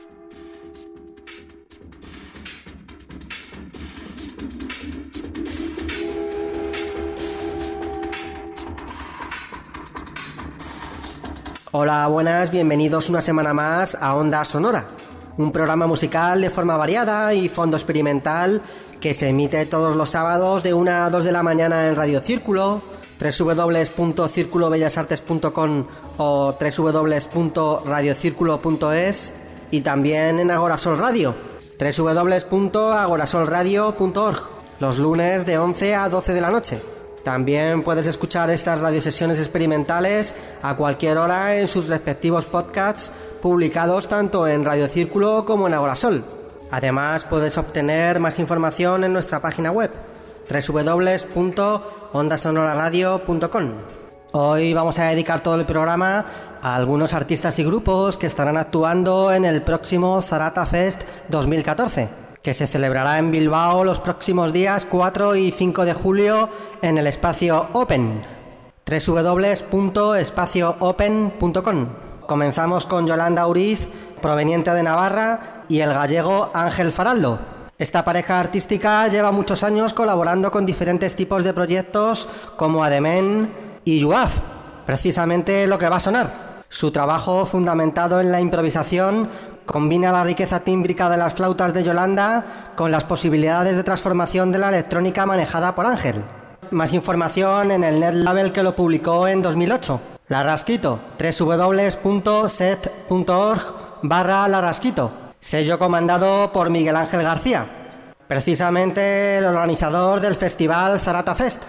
Hola, buenas, bienvenidos una semana más a Onda Sonora, un programa musical de forma variada y fondo experimental que se emite todos los sábados de 1 a 2 de la mañana en Radio Círculo, www.circulobellasartes.com o www.radiocirculo.es y también en Agorasol Radio, www.agorasolradio.org, los lunes de 11 a 12 de la noche. También puedes escuchar estas radiosesiones experimentales a cualquier hora en sus respectivos podcasts publicados tanto en Radio Círculo como en Agorasol. Además, puedes obtener más información en nuestra página web www.ondasonoraradio.com. Hoy vamos a dedicar todo el programa a algunos artistas y grupos que estarán actuando en el próximo Zarata Fest 2014, que se celebrará en Bilbao los próximos días 4 y 5 de julio en el espacio Open, www.espacioOpen.com. Comenzamos con Yolanda Uriz, proveniente de Navarra, y el gallego Ángel Faraldo. Esta pareja artística lleva muchos años colaborando con diferentes tipos de proyectos como Ademen y Yuaf, precisamente lo que va a sonar. Su trabajo, fundamentado en la improvisación, combina la riqueza tímbrica de las flautas de Yolanda con las posibilidades de transformación de la electrónica manejada por Ángel. Más información en el netlabel que lo publicó en 2008. La Rasquito, www.set.org/La Rasquito, sello comandado por Miguel Ángel García, precisamente el organizador del festival Zarata Fest,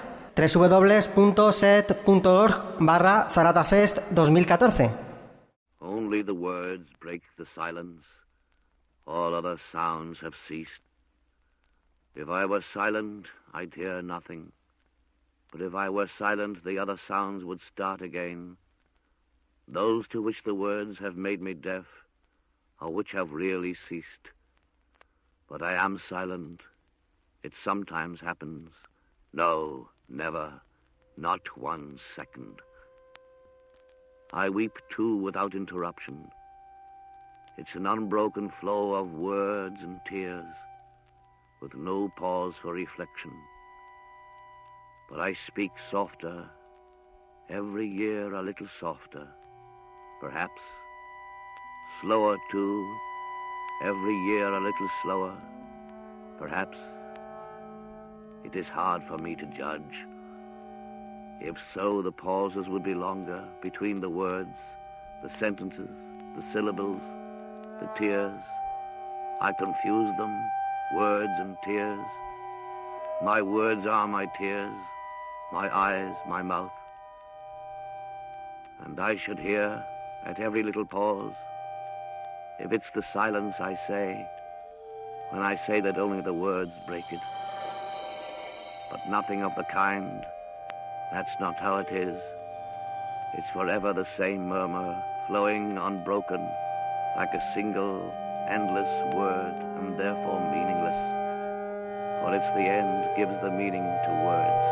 www.set.org/Zarata Fest 2014. Only the words break the silence. All other sounds have ceased. If I were silent, I'd hear nothing. But if I were silent, the other sounds would start again. Those to which the words have made me deaf, or which have really ceased. But I am silent. It sometimes happens. No, never. Not 1 second. I weep too without interruption. It's an unbroken flow of words and tears, with no pause for reflection. But I speak softer, every year a little softer, perhaps. Slower too, every year a little slower, perhaps. It is hard for me to judge. If so, the pauses would be longer between the words, the sentences, the syllables, the tears. I confuse them, words and tears. My words are my tears, my eyes, my mouth. And I should hear at every little pause, if it's the silence I say, when I say that only the words break it. But nothing of the kind. That's not how it is. It's forever the same murmur, flowing unbroken, like a single, endless word, and therefore meaningless. For it's the end gives the meaning to words.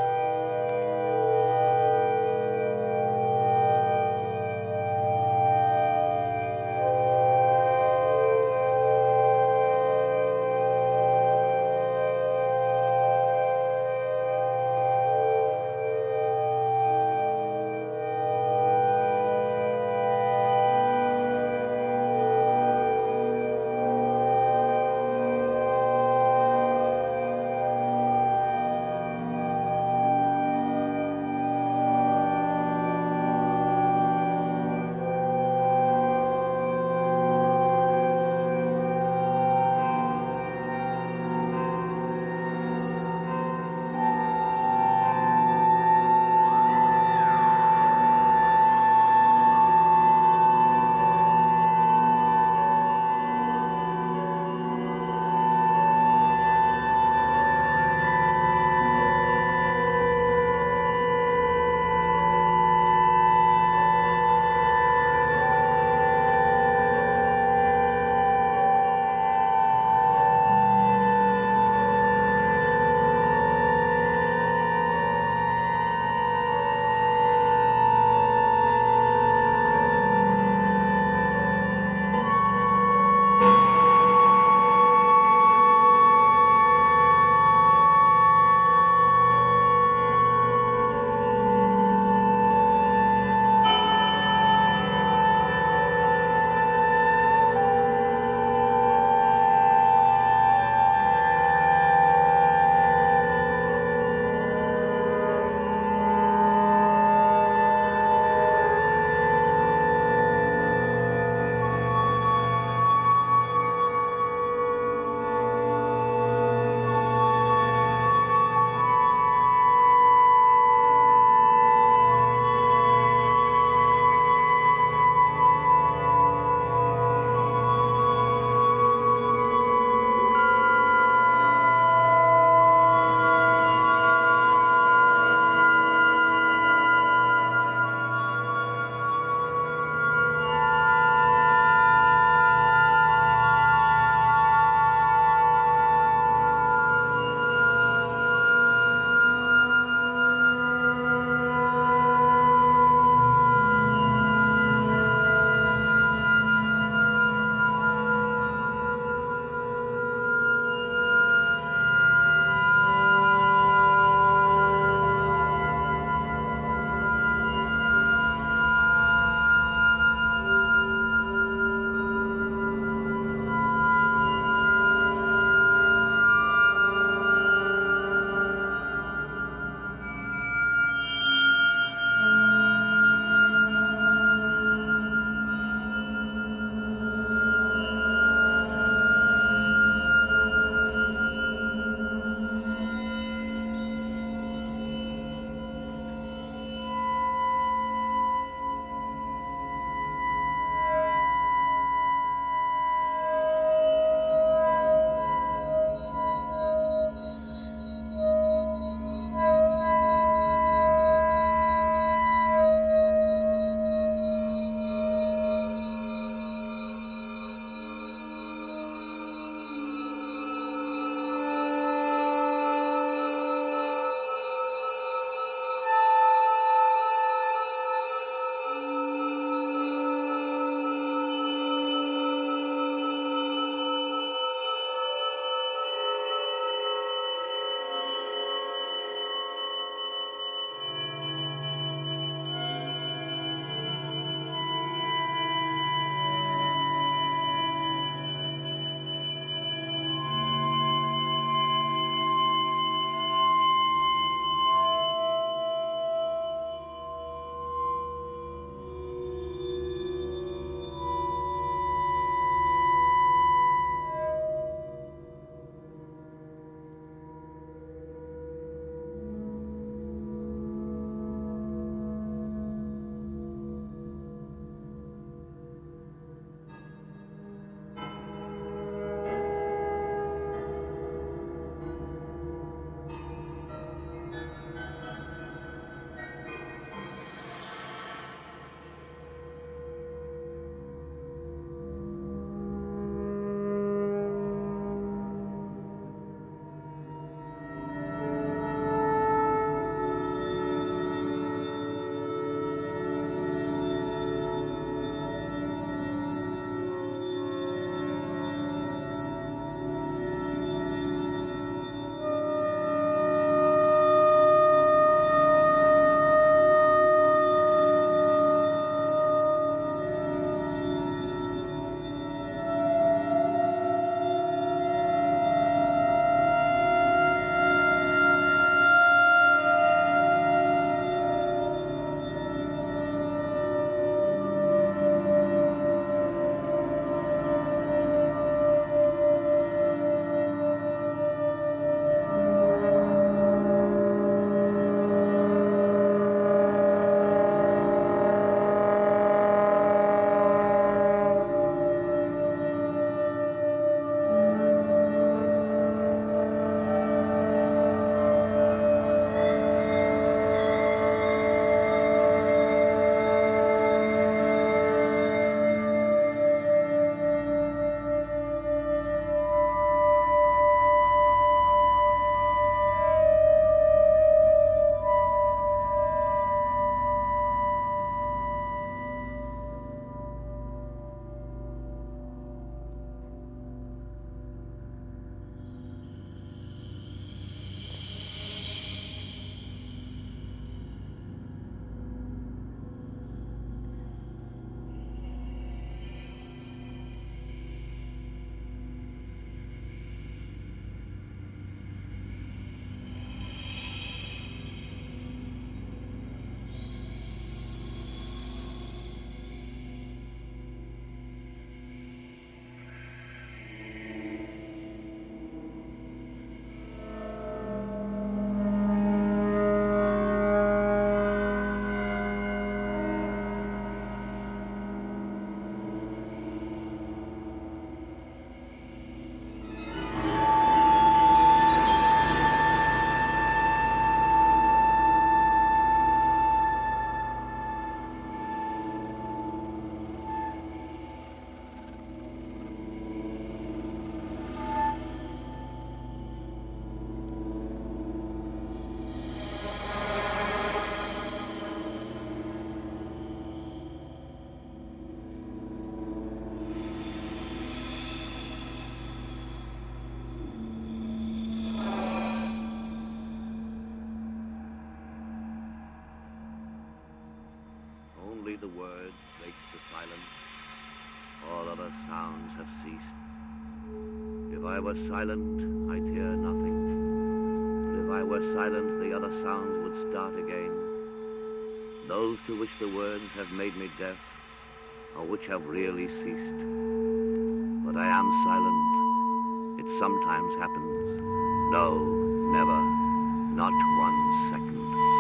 sounds have ceased. If I were silent, I'd hear nothing. But if I were silent, the other sounds would start again. Those to which the words have made me deaf, or which have really ceased. But I am silent. It sometimes happens. No, never. Not 1 second.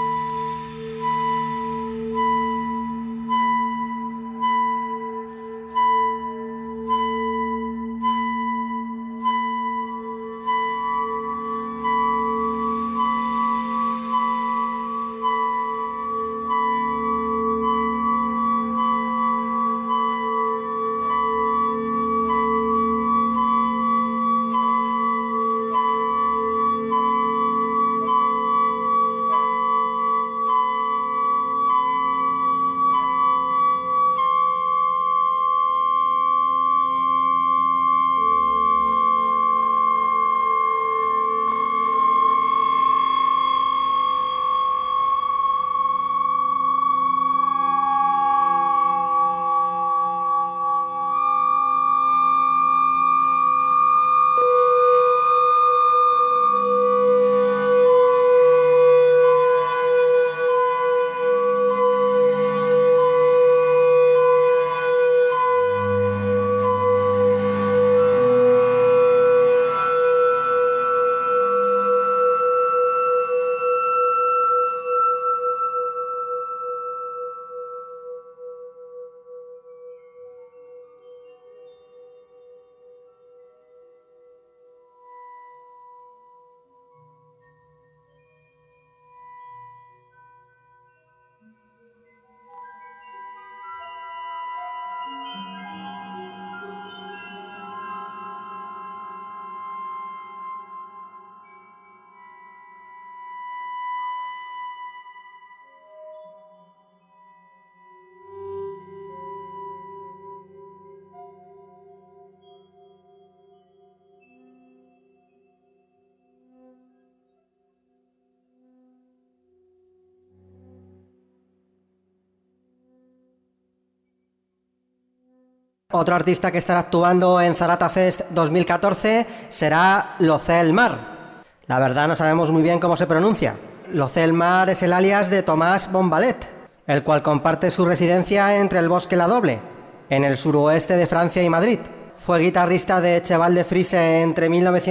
Otro artista que estará actuando en Zarata Fest 2014 será Locel Mar. La verdad no sabemos muy bien cómo se pronuncia. Locel Mar es el alias de Tomás Bombalet, el cual comparte su residencia entre el Bosque La Doble, en el suroeste de Francia y Madrid. Fue guitarrista de Cheval de Frise entre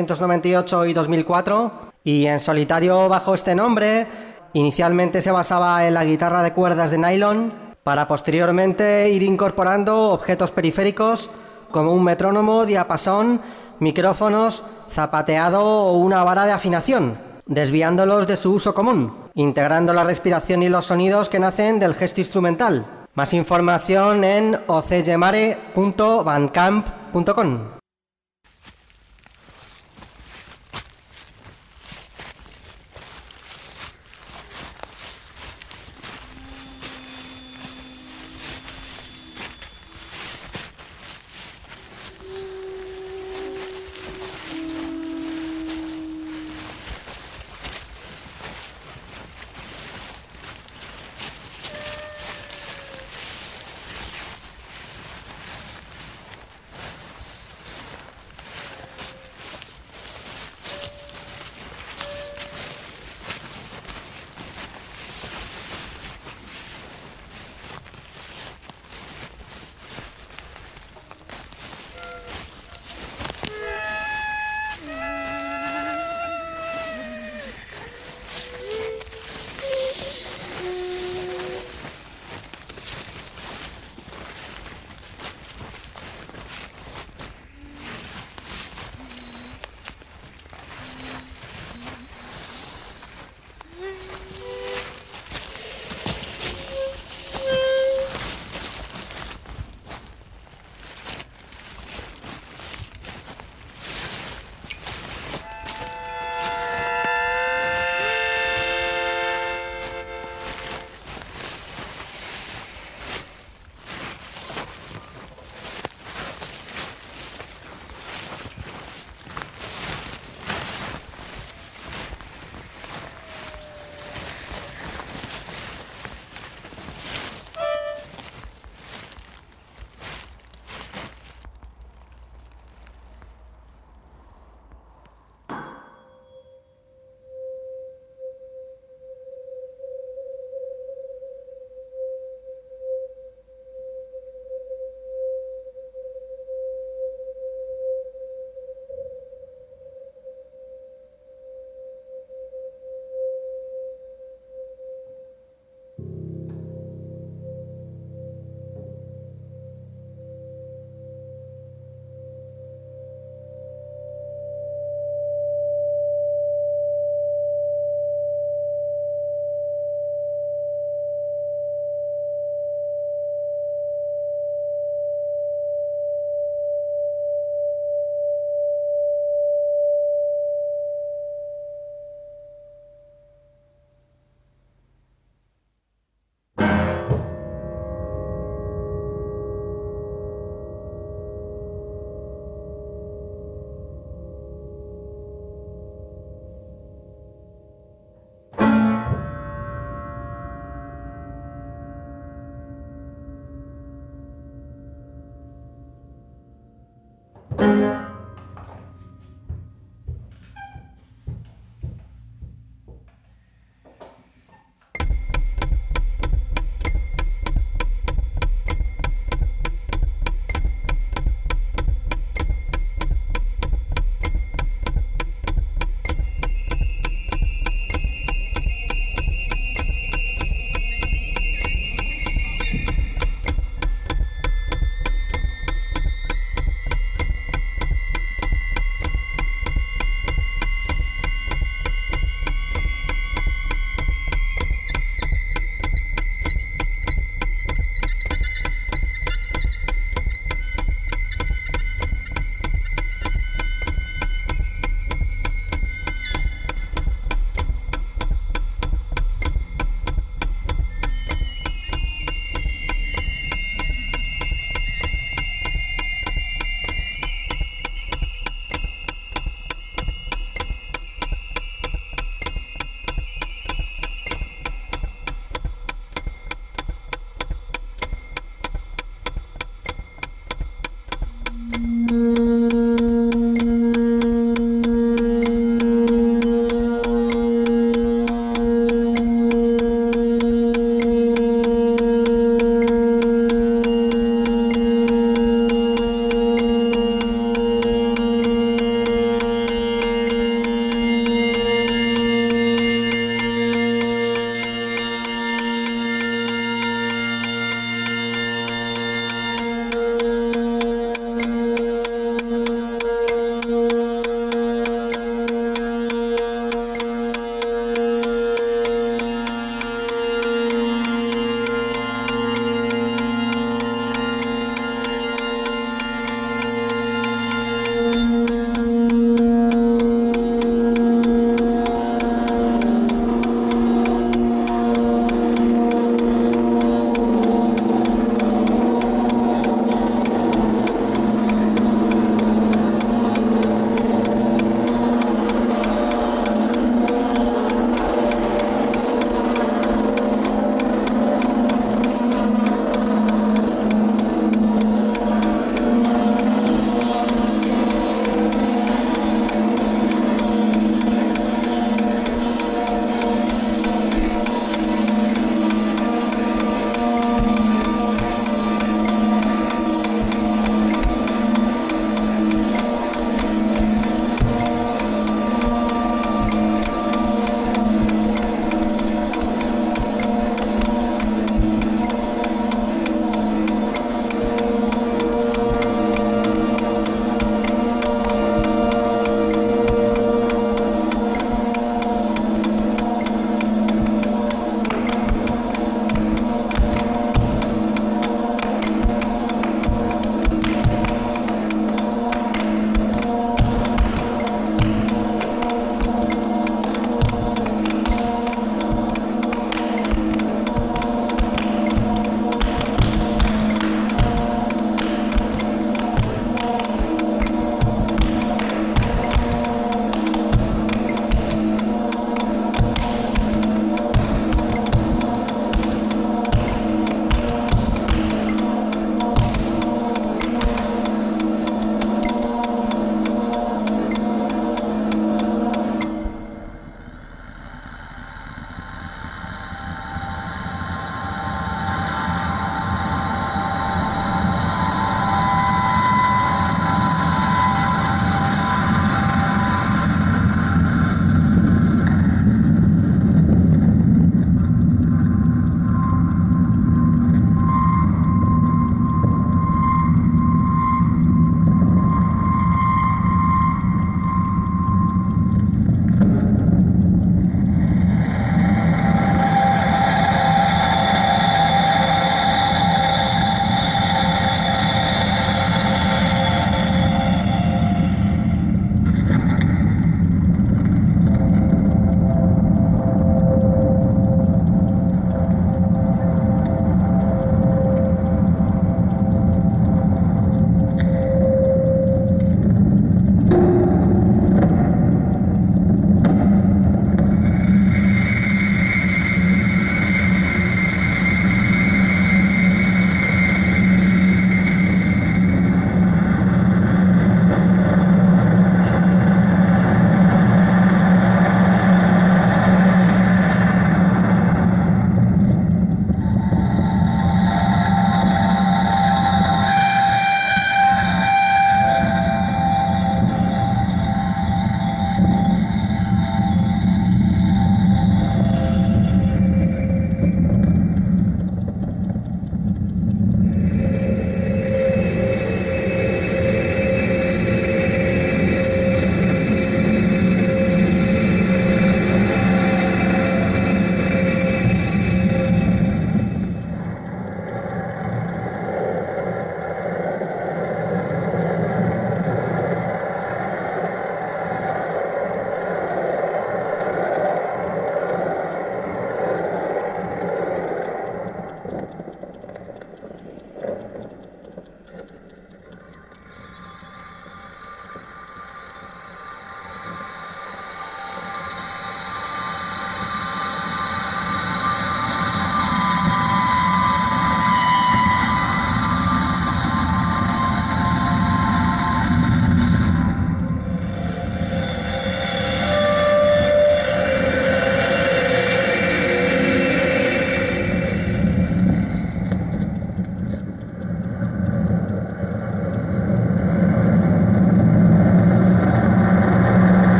1998 y 2004 y en solitario bajo este nombre inicialmente se basaba en la guitarra de cuerdas de nylon para posteriormente ir incorporando objetos periféricos como un metrónomo, diapasón, micrófonos, zapateado o una vara de afinación, desviándolos de su uso común, integrando la respiración y los sonidos que nacen del gesto instrumental. Más información en ocllemare.bandcamp.com.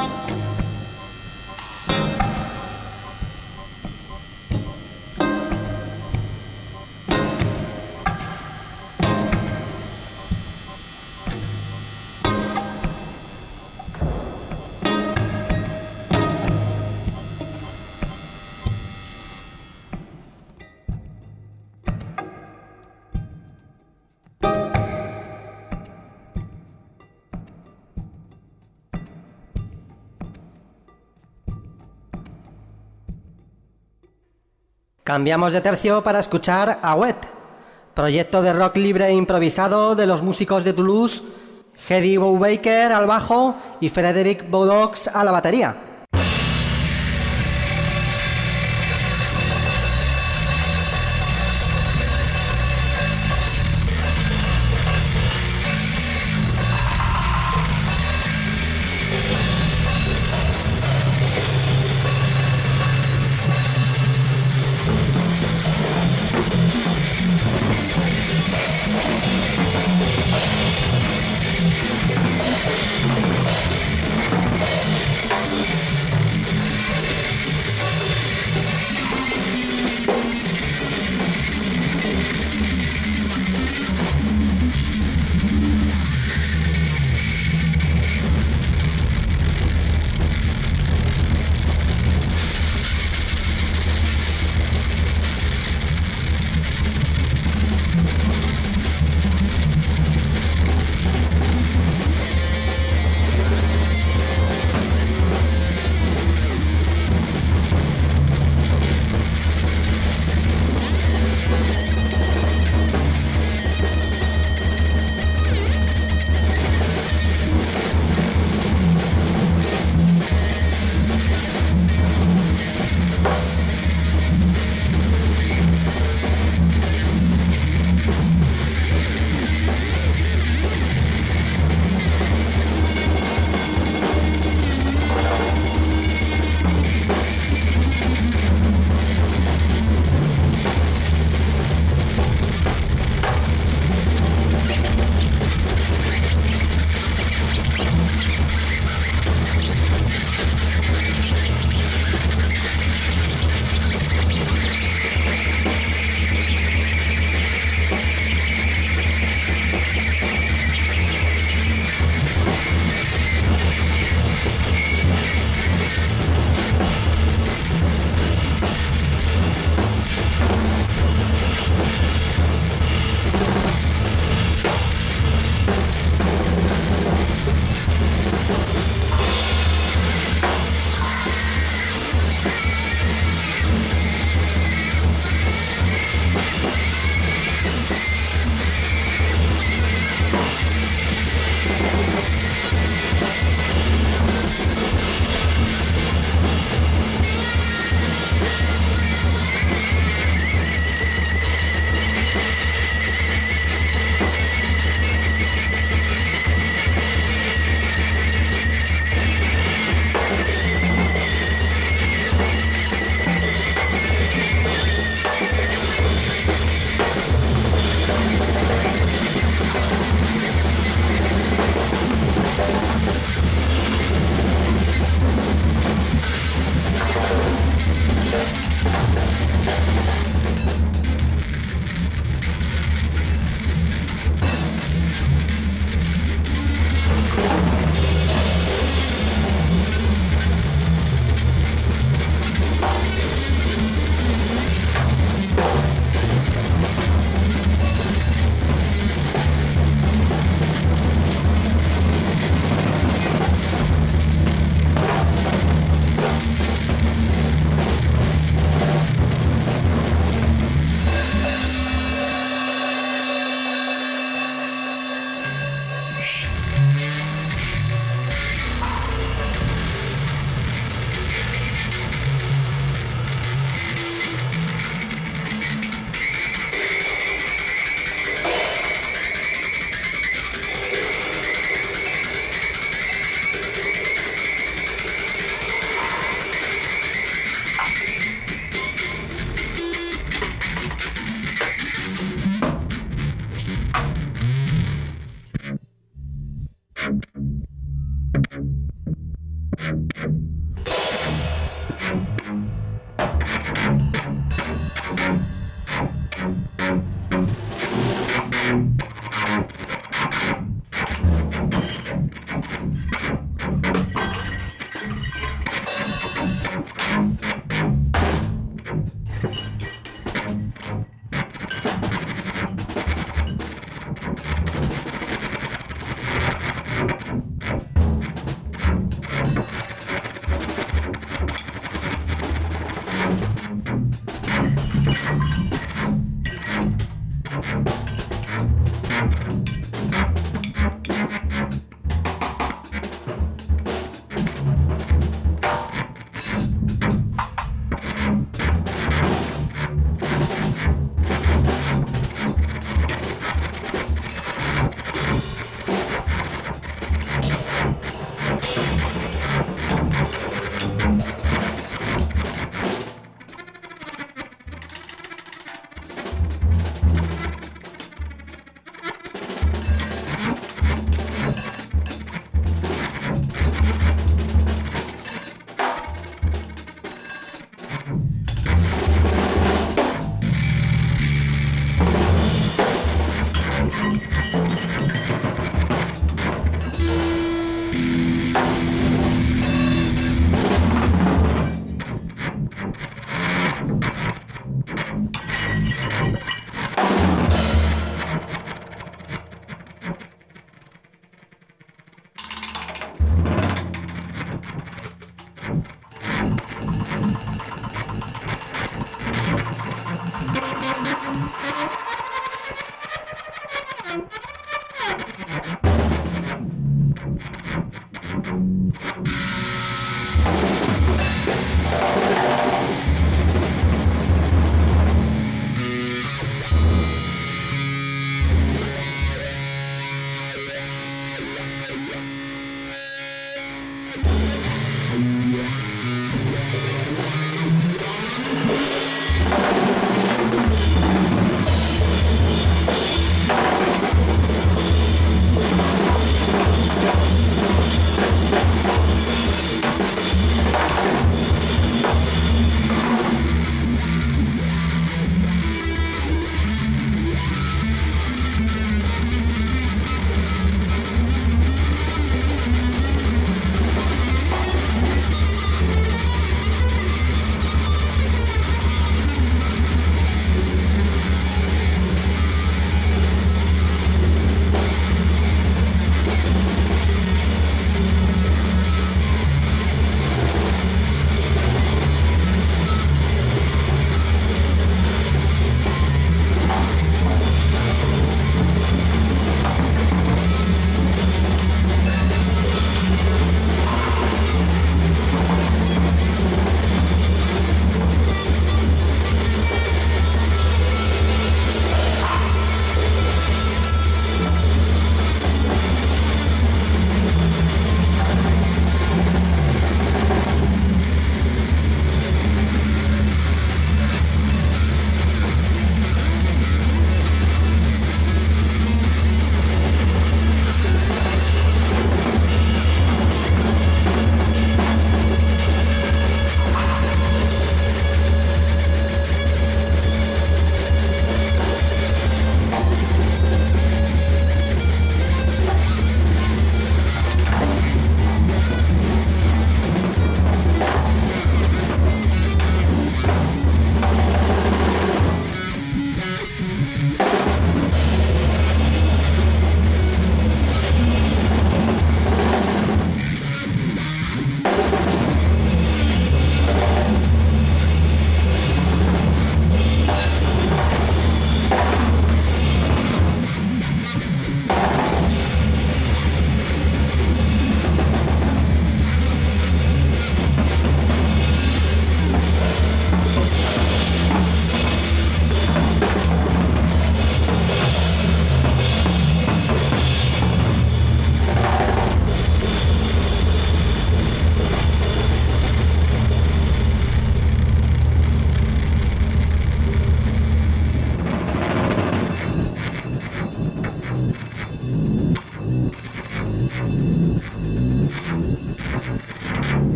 Cambiamos de tercio para escuchar a Wet, proyecto de rock libre e improvisado de los músicos de Toulouse, Hedy Brubaker al bajo y Frederic Boudoux a la batería.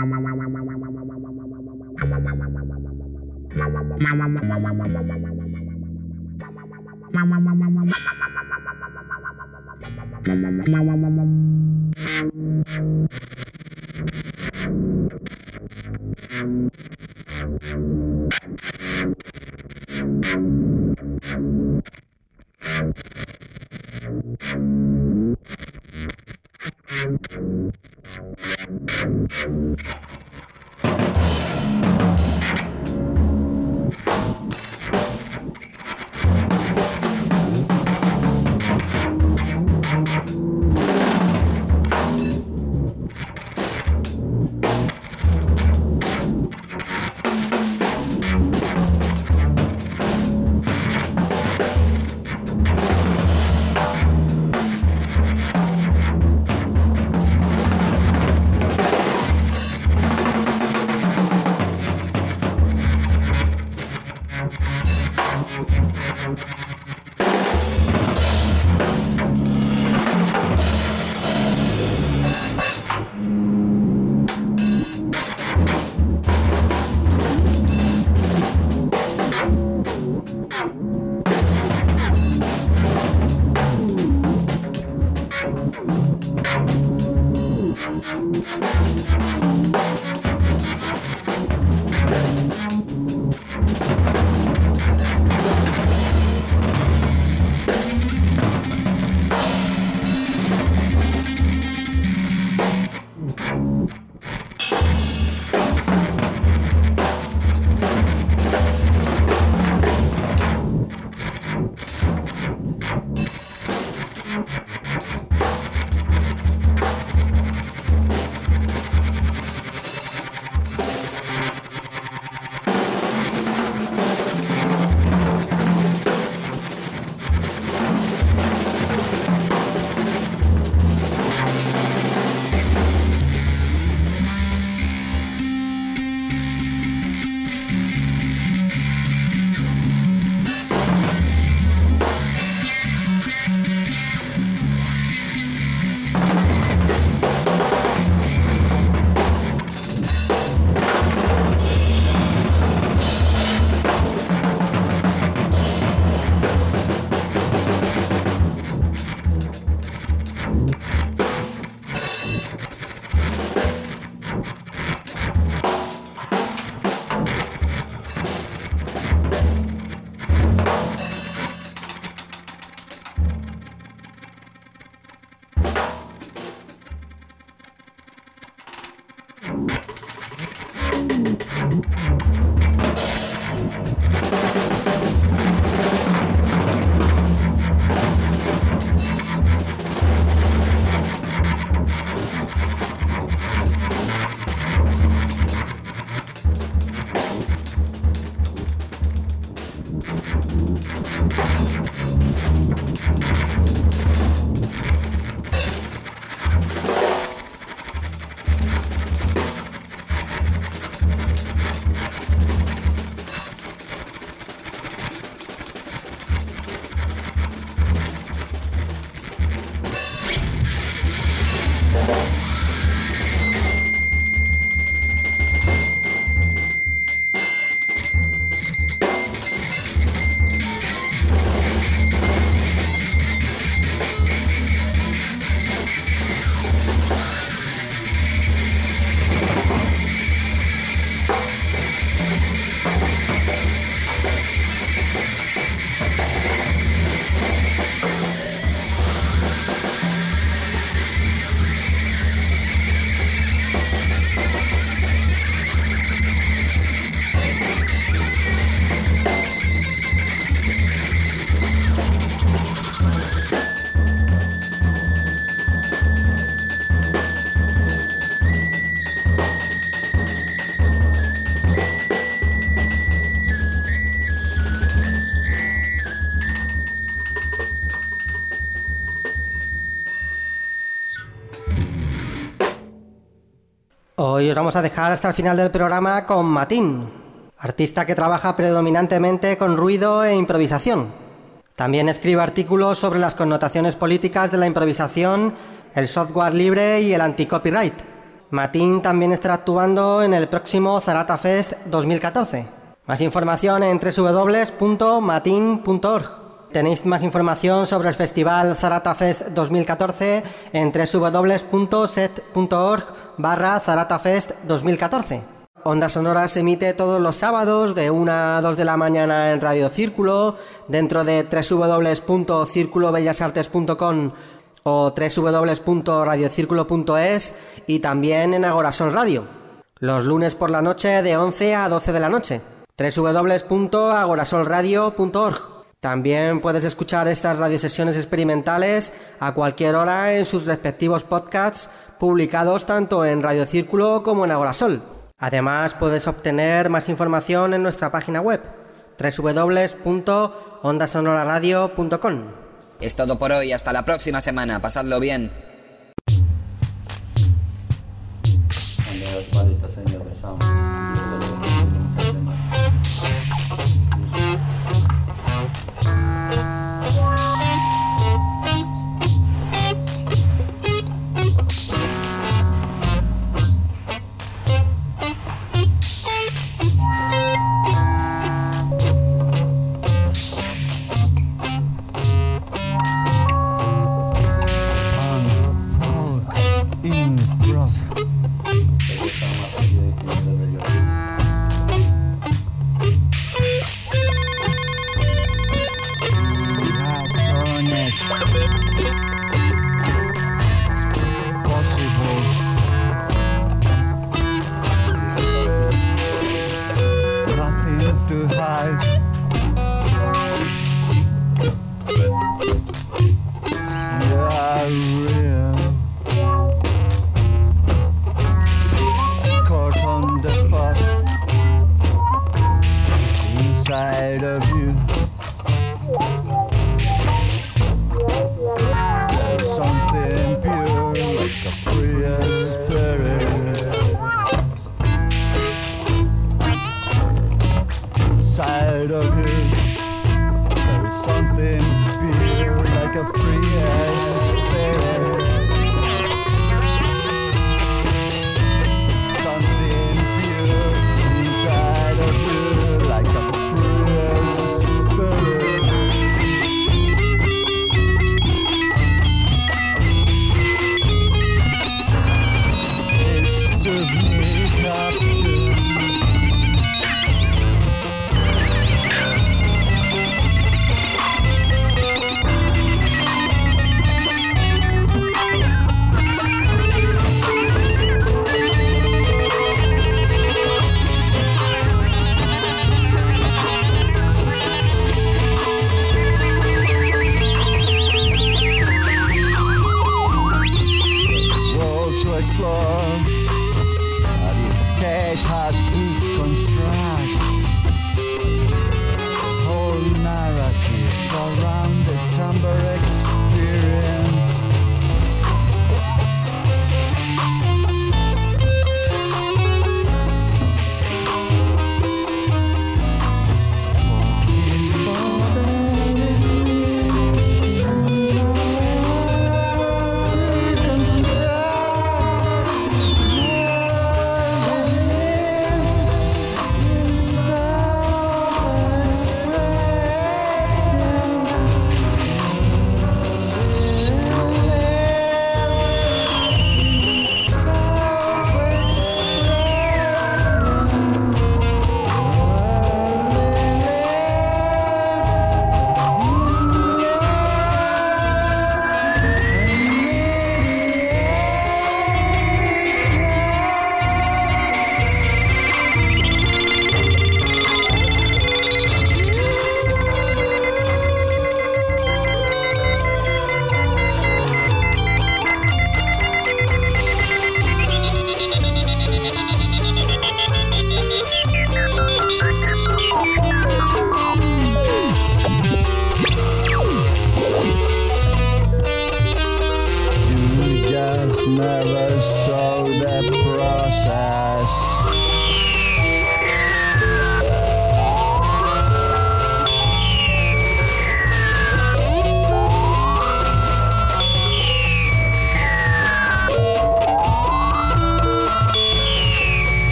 Hoy os vamos a dejar hasta el final del programa con Matin, artista que trabaja predominantemente con ruido e improvisación. También escribe artículos sobre las connotaciones políticas de la improvisación, el software libre y el anti-copyright. Matin también estará actuando en el próximo Zarata Fest 2014. Más información en www.matin.org. Tenéis más información sobre el Festival Zarata Fest 2014 en www.set.org/Zarata Fest 2014. Onda Sonora se emite todos los sábados de 1 a 2 de la mañana en Radio Círculo, dentro de www.circulobellasartes.com o www.radiocirculo.es y también en Agorasol Radio. Los lunes por la noche de 11 a 12 de la noche. www.agorasolradio.org. También puedes escuchar estas radiosesiones experimentales a cualquier hora en sus respectivos podcasts publicados tanto en Radio Círculo como en Agorasol. Además, puedes obtener más información en nuestra página web www.ondasonoraradio.com. Es todo por hoy, hasta la próxima semana, pasadlo bien.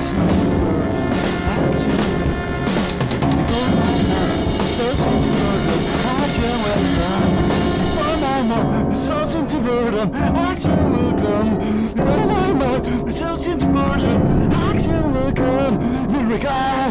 Action will come. Action will come.